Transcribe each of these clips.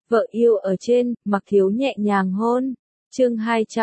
Vợ yêu ở trên, Mặc Thiếu nhẹ nhàng hôn. Chương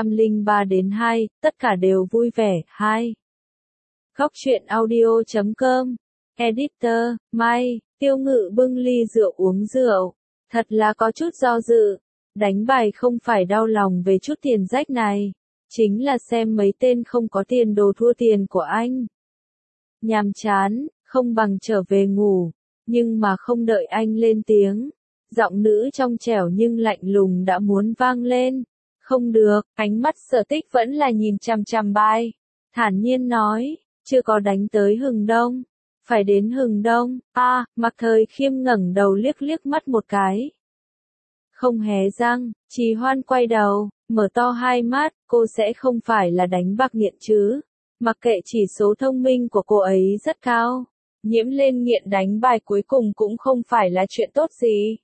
203-2, tất cả đều vui vẻ. 2. Góc truyện audio.com. Editor, Mai, Tiêu Ngự bưng ly rượu uống rượu. Thật là có chút do dự. Đánh bài không phải đau lòng về chút tiền rách này. Chính là xem mấy tên không có tiền đồ thua tiền của anh. Nhàm chán, không bằng trở về ngủ. Nhưng mà không đợi anh lên tiếng. Giọng nữ trong trẻo nhưng lạnh lùng đã muốn vang lên. Không được, ánh mắt Sở Tích vẫn là nhìn chằm chằm bài. Thản nhiên nói, chưa có đánh tới Hừng Đông. Phải đến Hừng Đông. Mặc Thời Khiêm ngẩng đầu liếc liếc mắt một cái. Không hé răng, Trì Hoan quay đầu, mở to hai mắt, cô sẽ không phải là đánh bạc nghiện chứ. Mặc kệ chỉ số thông minh của cô ấy rất cao. Nhiễm lên nghiện đánh bài cuối cùng cũng không phải là chuyện tốt gì.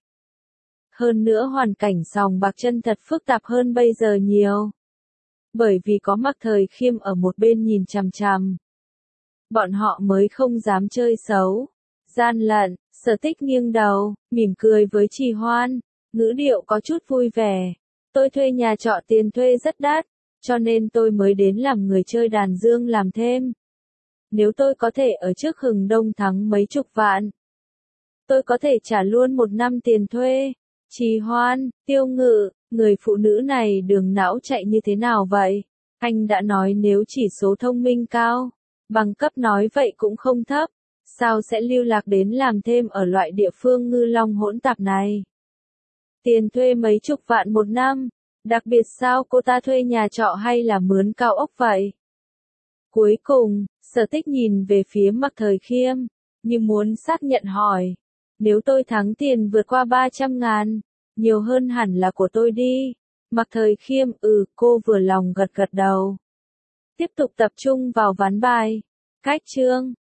Hơn nữa hoàn cảnh sòng bạc chân thật phức tạp hơn bây giờ nhiều. Bởi vì có Mặc Thời Khiêm ở một bên nhìn chằm chằm. Bọn họ mới không dám chơi xấu. Gian lận, Sở Tích nghiêng đầu, mỉm cười với Trì Hoan. Ngữ điệu có chút vui vẻ. Tôi thuê nhà trọ tiền thuê rất đắt. Cho nên tôi mới đến làm người chơi đàn dương làm thêm. Nếu tôi có thể ở trước Hừng Đông thắng mấy chục vạn. Tôi có thể trả luôn 1 năm tiền thuê. Trì Hoan, Tiêu Ngự, người phụ nữ này đường não chạy như thế nào vậy? Anh đã nói nếu chỉ số thông minh cao, bằng cấp nói vậy cũng không thấp, sao sẽ lưu lạc đến làm thêm ở loại địa phương ngư long hỗn tạp này? Tiền thuê mấy chục vạn 1 năm, đặc biệt sao cô ta thuê nhà trọ hay là mướn cao ốc vậy? Cuối cùng, Sở Tích nhìn về phía Mặc Thời Khiêm, như muốn xác nhận hỏi. Nếu tôi thắng tiền vượt qua 300.000, nhiều hơn hẳn là của tôi đi. Mặc Thời Khiêm, cô vừa lòng gật gật đầu. Tiếp tục tập trung vào ván bài. Cách chương.